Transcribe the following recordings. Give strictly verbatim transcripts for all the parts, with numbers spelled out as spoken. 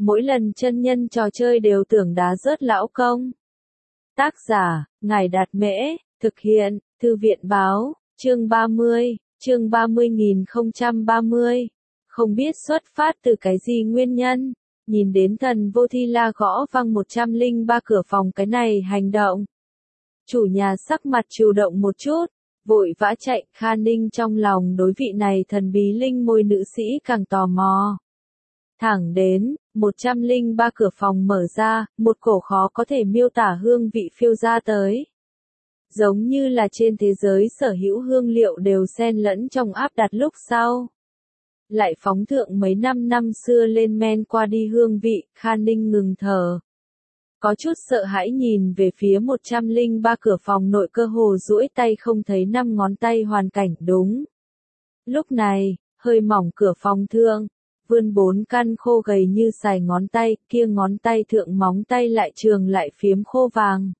mỗi lần chân nhân trò chơi đều tưởng đá rớt lão công. Tác giả, Ngài Đạt Mễ, thực hiện, Thư viện Báo, chương ba mươi, chương ba mươi nghìn không trăm ba mươi. Không biết xuất phát từ cái gì nguyên nhân, nhìn đến thần vô thi la gõ vang một trăm lẻ ba cửa phòng cái này hành động. Chủ nhà sắc mặt chủ động một chút, vội vã chạy, Kha Ninh trong lòng đối vị này thần bí linh môi nữ sĩ càng tò mò. Thẳng đến, một trăm lẻ ba cửa phòng mở ra, một cổ khó có thể miêu tả hương vị phiêu ra tới. Giống như là trên thế giới sở hữu hương liệu đều xen lẫn trong áp đặt lúc sau. Lại phóng thượng mấy năm năm xưa lên men qua đi hương vị, Kha Ninh ngừng thở. Có chút sợ hãi nhìn về phía một trăm lẻ ba cửa phòng nội, cơ hồ duỗi tay không thấy năm ngón tay hoàn cảnh đúng. Lúc này, hơi mỏng cửa phòng thượng, vươn bốn căn khô gầy như xài ngón tay, kia ngón tay thượng móng tay lại trường lại phiếm khô vàng.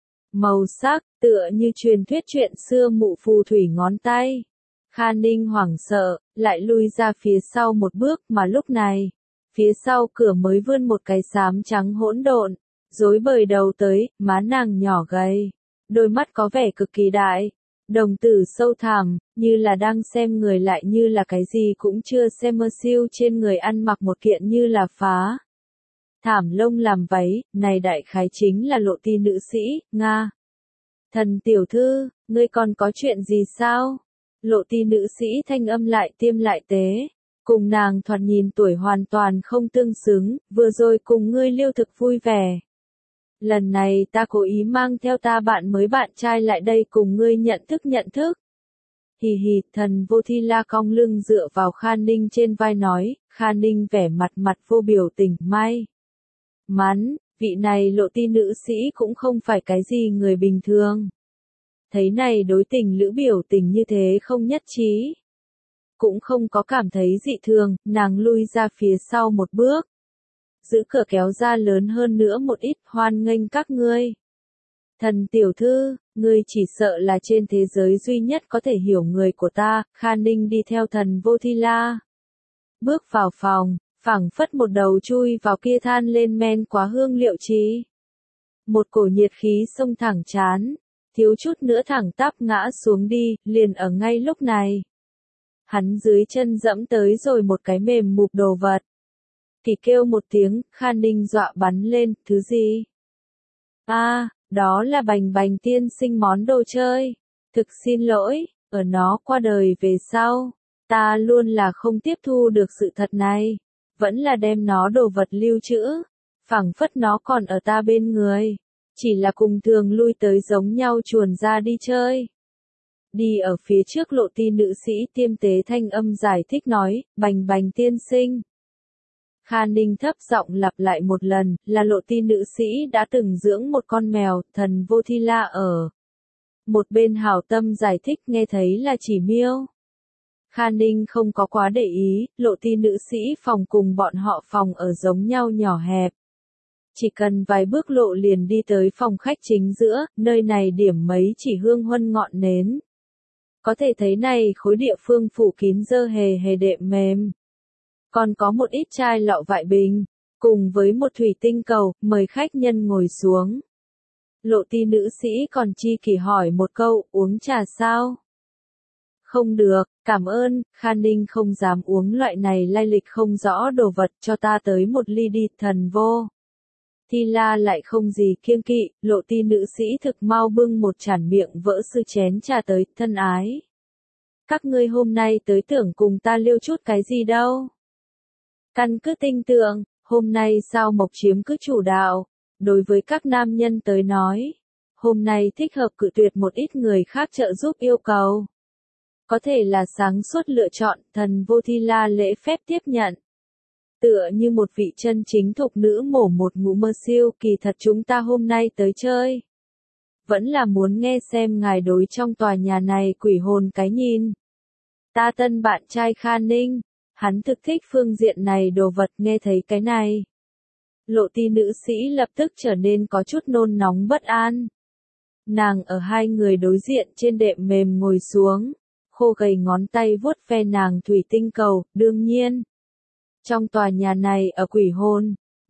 Màu sắc, tựa như truyền thuyết chuyện xưa mụ phù thủy ngón tay. Kha Ninh hoảng sợ, lại lui ra phía sau một bước, mà lúc này, phía sau cửa mới vươn một cái xám trắng hỗn độn, rối bời đầu tới, má nàng nhỏ gầy, đôi mắt có vẻ cực kỳ đại, đồng tử sâu thẳm, như là đang xem người lại như là cái gì cũng chưa xem, mơ siêu trên người ăn mặc một kiện như là phá thảm lông làm váy, này đại khái chính là Lộ Ti nữ sĩ, Nga. Thần tiểu thư, ngươi còn có chuyện gì sao? Lộ Ti nữ sĩ thanh âm lại tiêm lại tế, cùng nàng thoạt nhìn tuổi hoàn toàn không tương xứng, vừa rồi cùng ngươi liêu thực vui vẻ. Lần này ta cố ý mang theo ta bạn mới bạn trai lại đây cùng ngươi nhận thức nhận thức. Hì hì, thần vô thi la cong lưng dựa vào Kha Ninh trên vai nói, Kha Ninh vẻ mặt mặt vô biểu tình, may mắn, vị này Lộ Ti nữ sĩ cũng không phải cái gì người bình thường. Thấy này đối tình lữ biểu tình như thế không nhất trí. Cũng không có cảm thấy dị thường, nàng lui ra phía sau một bước. Giữ cửa kéo ra lớn hơn nữa một ít, hoan nghênh các ngươi. Thần tiểu thư, ngươi chỉ sợ là trên thế giới duy nhất có thể hiểu người của ta. Kha Ninh đi theo thần vô thi la. Bước vào phòng, phảng phất một đầu chui vào kia than lên men quá hương liệu trí. Một cổ nhiệt khí xông thẳng chán, thiếu chút nữa thẳng tắp ngã xuống đi, liền ở ngay lúc này. Hắn dưới chân dẫm tới rồi một cái mềm mụp đồ vật. Kỳ kêu một tiếng, Kha Ninh dọa bắn lên, thứ gì? A, à, đó là Bành Bành tiên sinh món đồ chơi. Thực xin lỗi, ở nó qua đời về sau, ta luôn là không tiếp thu được sự thật này, vẫn là đem nó đồ vật lưu trữ, phảng phất nó còn ở ta bên người, chỉ là cùng thường lui tới giống nhau chuồn ra đi chơi. Đi ở phía trước Lộ Ti nữ sĩ tiêm tế thanh âm giải thích nói, Bành Bành tiên sinh. Kha Ninh thấp giọng lặp lại một lần, là Lộ Ti nữ sĩ đã từng dưỡng một con mèo, thần vô thi la ở. Một bên hảo tâm giải thích, nghe thấy là chỉ miêu. Kha Ninh không có quá để ý, Lộ Ti nữ sĩ phòng cùng bọn họ phòng ở giống nhau nhỏ hẹp. Chỉ cần vài bước lộ liền đi tới phòng khách chính giữa, nơi này điểm mấy chỉ hương huân ngọn nến. Có thể thấy này khối địa phương phủ kín dơ hề hề đệm mềm. Còn có một ít chai lọ vại bình, cùng với một thủy tinh cầu, mời khách nhân ngồi xuống. Lộ Ti nữ sĩ còn chi kỷ hỏi một câu, uống trà sao? Không được, cảm ơn. Kha Ninh không dám uống loại này lai lịch không rõ đồ vật, cho ta tới một ly đi. Thần vô thi la lại không gì kiêng kỵ, Lộ Ti nữ sĩ thực mau bưng một chản miệng vỡ sư chén trà tới, thân ái. Các ngươi hôm nay tới tưởng cùng ta liêu chút cái gì đâu. Căn cứ tinh tượng, hôm nay sao mộc chiếm cứ chủ đạo, đối với các nam nhân tới nói, hôm nay thích hợp cự tuyệt một ít người khác trợ giúp yêu cầu. Có thể là sáng suốt lựa chọn, thần vô thi la lễ phép tiếp nhận. Tựa như một vị chân chính thục nữ mổ một ngụ mơ siêu, kỳ thật chúng ta hôm nay tới chơi. Vẫn là muốn nghe xem ngài đối trong tòa nhà này quỷ hồn cái nhìn. Ta tân bạn trai Kha Ninh, hắn thực thích phương diện này đồ vật, nghe thấy cái này. Lộ Ti nữ sĩ lập tức trở nên có chút nôn nóng bất an. Nàng ở hai người đối diện trên đệm mềm ngồi xuống, khô gầy ngón tay vuốt ve nàng thủy tinh cầu, đương nhiên. Trong tòa nhà này ở quỷ hồn,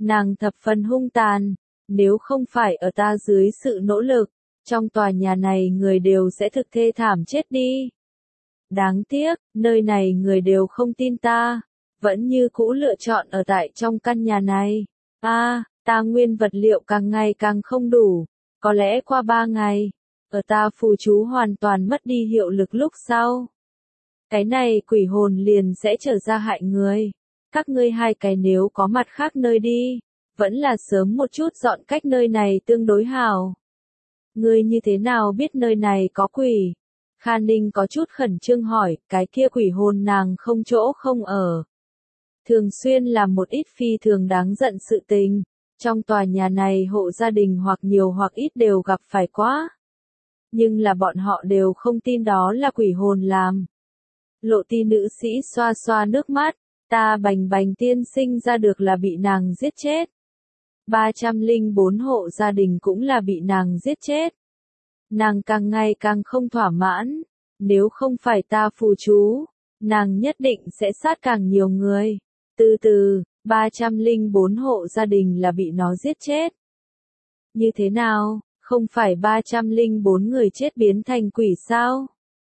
Nàng thập phần hung tàn, nếu không phải ở ta dưới sự nỗ lực, trong tòa nhà này người đều sẽ thực thê thảm chết đi. Đáng tiếc, nơi này người đều không tin ta, vẫn như cũ lựa chọn ở tại trong căn nhà này. A, à, ta nguyên vật liệu càng ngày càng không đủ, có lẽ qua ba ngày, ở ta phù chú hoàn toàn mất đi hiệu lực lúc sau. Cái này quỷ hồn liền sẽ trở ra hại người. Các ngươi hai cái nếu có mặt khác nơi đi, vẫn là sớm một chút dọn cách nơi này tương đối hảo. Ngươi như thế nào biết nơi này có quỷ? Kha Ninh có chút khẩn trương hỏi, cái kia quỷ hồn nàng không chỗ không ở. Thường xuyên làm một ít phi thường đáng giận sự tình, trong tòa nhà này hộ gia đình hoặc nhiều hoặc ít đều gặp phải quá. Nhưng là bọn họ đều không tin đó là quỷ hồn làm. Lộ ti nữ sĩ xoa xoa nước mắt, ta Bành Bành tiên sinh ra được là bị nàng giết chết. ba trăm lẻ bốn hộ gia đình cũng là bị nàng giết chết. Nàng càng ngày càng không thỏa mãn, nếu không phải ta phù chú, nàng nhất định sẽ sát càng nhiều người. Từ từ, ba trăm lẻ bốn hộ gia đình là bị nó giết chết. Như thế nào, không phải ba trăm lẻ bốn người chết biến thành quỷ sao?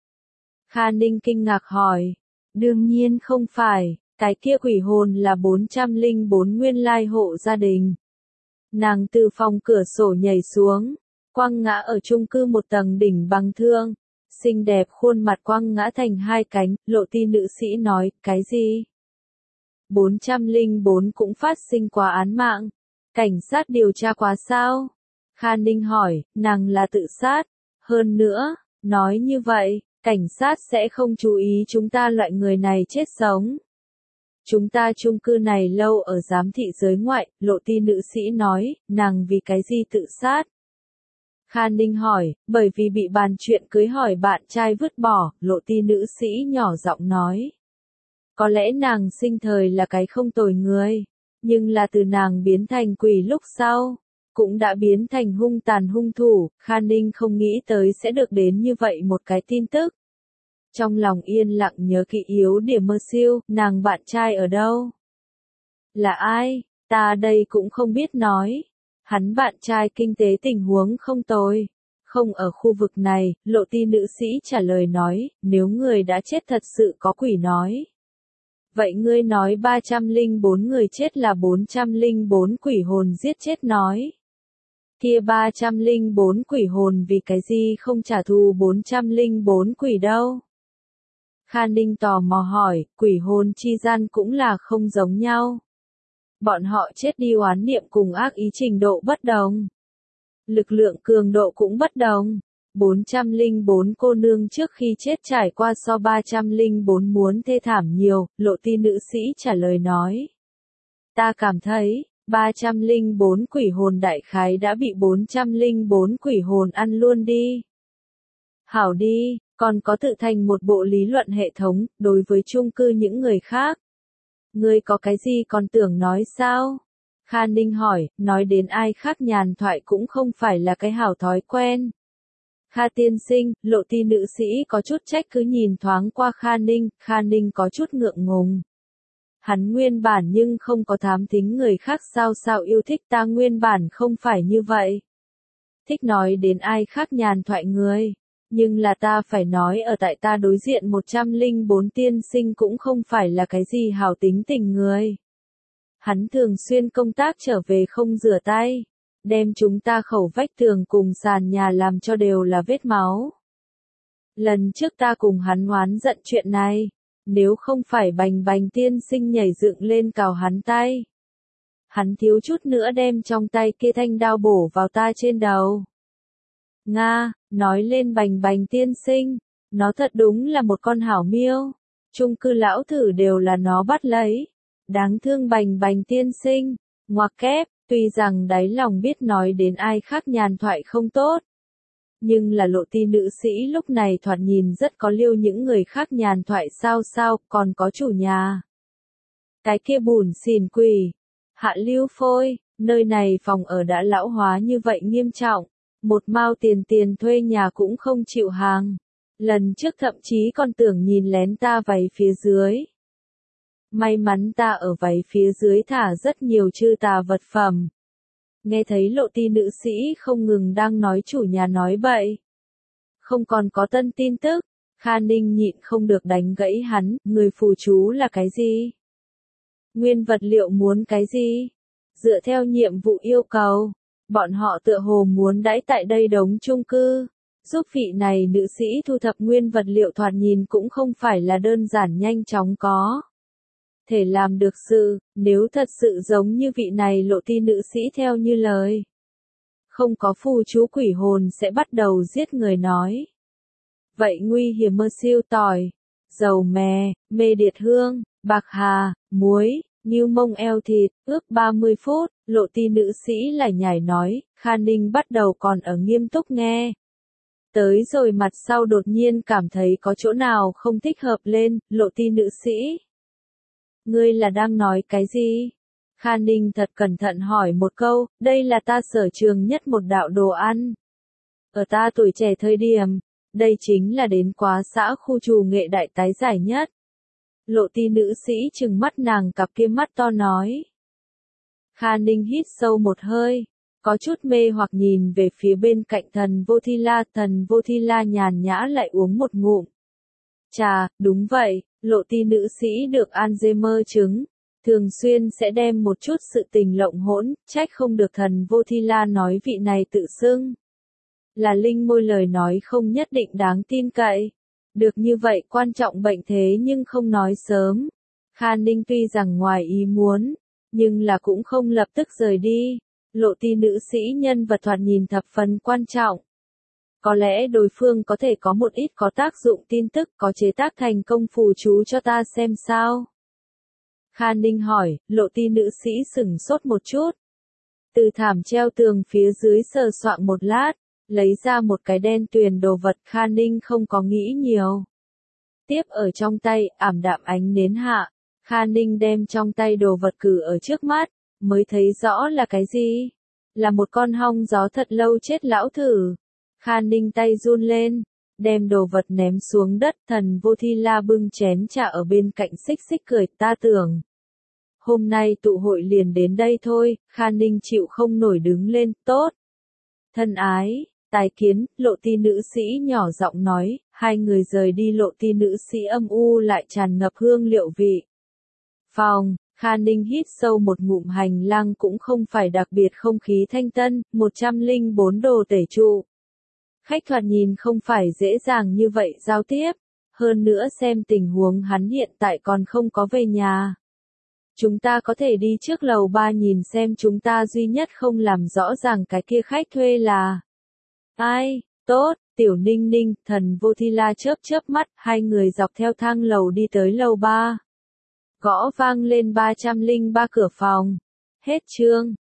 Kha Ninh kinh ngạc hỏi, đương nhiên không phải, cái kia quỷ hồn là bốn trăm lẻ bốn nguyên lai hộ gia đình. Nàng từ phòng cửa sổ nhảy xuống, quăng ngã ở chung cư một tầng đỉnh bằng thương, xinh đẹp khuôn mặt quăng ngã thành hai cánh, lộ ti nữ sĩ nói, cái gì? bốn trăm lẻ bốn cũng phát sinh quá án mạng, cảnh sát điều tra quá sao? Kha Ninh hỏi, nàng là tự sát, hơn nữa, nói như vậy, cảnh sát sẽ không chú ý chúng ta loại người này chết sống. Chúng ta chung cư này lâu ở giám thị giới ngoại, lộ ti nữ sĩ nói, nàng vì cái gì tự sát? Kha Ninh hỏi, bởi vì bị bàn chuyện cưới hỏi bạn trai vứt bỏ, lộ ti nữ sĩ nhỏ giọng nói. Có lẽ nàng sinh thời là cái không tồi người, nhưng là từ nàng biến thành quỷ lúc sau, cũng đã biến thành hung tàn hung thủ, Kha Ninh không nghĩ tới sẽ được đến như vậy một cái tin tức. Trong lòng yên lặng nhớ kỹ yếu điểm mơ siêu, nàng bạn trai ở đâu? Là ai? Ta đây cũng không biết nói. Hắn bạn trai kinh tế tình huống không tồi. Không ở khu vực này, lộ ti nữ sĩ trả lời nói, nếu người đã chết thật sự có quỷ nói. Vậy ngươi nói ba trăm lẻ bốn người chết là bốn trăm lẻ bốn quỷ hồn giết chết nói. Kia ba trăm lẻ bốn quỷ hồn vì cái gì không trả thù bốn trăm lẻ bốn quỷ đâu? Kha Ninh tò mò hỏi, quỷ hồn chi gian cũng là không giống nhau. Bọn họ chết đi oán niệm cùng ác ý trình độ bất đồng. Lực lượng cường độ cũng bất đồng. bốn trăm lẻ bốn cô nương trước khi chết trải qua so ba trăm lẻ bốn muốn thê thảm nhiều, lộ ti nữ sĩ trả lời nói. Ta cảm thấy, ba trăm lẻ bốn quỷ hồn đại khái đã bị bốn trăm lẻ bốn quỷ hồn ăn luôn đi. Hảo đi, còn có tự thành một bộ lý luận hệ thống, đối với chung cư những người khác. Ngươi có cái gì còn tưởng nói sao? Kha Ninh hỏi, nói đến ai khác nhàn thoại cũng không phải là cái hảo thói quen. Kha tiên sinh, lộ ti nữ sĩ có chút trách cứ nhìn thoáng qua Kha Ninh, Kha Ninh có chút ngượng ngùng. Hắn nguyên bản nhưng không có thám thính người khác sao sao yêu thích ta nguyên bản không phải như vậy. Thích nói đến ai khác nhàn thoại người. Nhưng là ta phải nói ở tại ta đối diện một trăm lẻ bốn tiên sinh cũng không phải là cái gì hảo tính tình người. Hắn thường xuyên công tác trở về không rửa tay, đem chúng ta khẩu vách tường cùng sàn nhà làm cho đều là vết máu. Lần trước ta cùng hắn oán giận chuyện này, nếu không phải Bành Bành tiên sinh nhảy dựng lên cào hắn tay. Hắn thiếu chút nữa đem trong tay kia thanh đao bổ vào ta trên đầu. Nga, nói lên Bành Bành tiên sinh, nó thật đúng là một con hảo miêu. Chung cư lão thử đều là nó bắt lấy. Đáng thương Bành Bành tiên sinh, ngoặc kép, tuy rằng đáy lòng biết nói đến ai khác nhàn thoại không tốt. Nhưng là lộ ti nữ sĩ lúc này thoạt nhìn rất có liêu những người khác nhàn thoại sao sao, còn có chủ nhà. Cái kia bùn xỉn quỷ, hạ lưu phôi, nơi này phòng ở đã lão hóa như vậy nghiêm trọng. Một mao tiền tiền thuê nhà cũng không chịu hàng. Lần trước thậm chí còn tưởng nhìn lén ta váy phía dưới. May mắn ta ở váy phía dưới thả rất nhiều chư tà vật phẩm. Nghe thấy lộ ti nữ sĩ không ngừng đang nói chủ nhà nói bậy. Không còn có tân tin tức, Kha Ninh nhịn không được đánh gãy hắn, người phù chú là cái gì? Nguyên vật liệu muốn cái gì? Dựa theo nhiệm vụ yêu cầu, bọn họ tựa hồ muốn đãi tại đây đống chung cư. Giúp vị này nữ sĩ thu thập nguyên vật liệu thoạt nhìn cũng không phải là đơn giản nhanh chóng có thể làm được sự, nếu thật sự giống như vị này lộ ti nữ sĩ theo như lời. Không có phù chú quỷ hồn sẽ bắt đầu giết người nói. Vậy nguy hiểm mơ siêu tỏi, dầu mè, mê điệt hương, bạc hà, muối, nghiêu mông eo thịt, ước ba mươi phút, lộ ti nữ sĩ lại nhảy nói, Kha Ninh bắt đầu còn ở nghiêm túc nghe. Tới rồi mặt sau đột nhiên cảm thấy có chỗ nào không thích hợp lên, lộ ti nữ sĩ. Ngươi là đang nói cái gì? Kha Ninh thật cẩn thận hỏi một câu, đây là ta sở trường nhất một đạo đồ ăn. Ở ta tuổi trẻ thời điểm, đây chính là đến quá xã khu trù nghệ đại tái giải nhất. Lộ ti nữ sĩ trừng mắt nàng cặp kia mắt to nói. Kha Ninh hít sâu một hơi, có chút mê hoặc nhìn về phía bên cạnh thần vô thi la, thần vô thi la nhàn nhã lại uống một ngụm. Chà, đúng vậy, lộ ti nữ sĩ được Alzheimer chứng, thường xuyên sẽ đem một chút sự tình lộng hỗn, trách không được thần vô thi la nói vị này tự xưng. Là linh môi lời nói không nhất định đáng tin cậy. Được như vậy quan trọng bệnh thế nhưng không nói sớm. Kha Ninh tuy rằng ngoài ý muốn, nhưng là cũng không lập tức rời đi. Lộ ti nữ sĩ nhân vật thoạt nhìn thập phần quan trọng. Có lẽ đối phương có thể có một ít có tác dụng tin tức có chế tác thành công phù chú cho ta xem sao. Kha Ninh hỏi, lộ ti nữ sĩ sửng sốt một chút. Từ thảm treo tường phía dưới sờ soạng một lát, lấy ra một cái đen tuyền đồ vật. Kha Ninh không có nghĩ nhiều. Tiếp ở trong tay, ảm đạm ánh nến hạ, Kha Ninh đem trong tay đồ vật cử ở trước mắt, mới thấy rõ là cái gì. Là một con hong gió thật lâu chết lão thử. Kha Ninh tay run lên, đem đồ vật ném xuống đất. Thần vô thi la bưng chén trà ở bên cạnh xích xích cười, ta tưởng. Hôm nay tụ hội liền đến đây thôi. Kha Ninh chịu không nổi đứng lên, tốt. Thân ái, tài kiến, lộ ti nữ sĩ nhỏ giọng nói, hai người rời đi. Lộ ti nữ sĩ âm u lại tràn ngập hương liệu vị. Phòng, Kha Ninh hít sâu một ngụm, hành lang cũng không phải đặc biệt không khí thanh tân, một trăm lẻ bốn đồ tể trụ. Khách thoạt nhìn không phải dễ dàng như vậy giao tiếp, hơn nữa xem tình huống hắn hiện tại còn không có về nhà. Chúng ta có thể đi trước lầu ba nhìn xem, chúng ta duy nhất không làm rõ ràng cái kia khách thuê là ai. Tốt, Tiểu Ninh Ninh, thần vô thi la chớp chớp mắt, hai người dọc theo thang lầu đi tới lầu ba. Gõ vang lên ba trăm lẻ ba cửa phòng. Hết chương.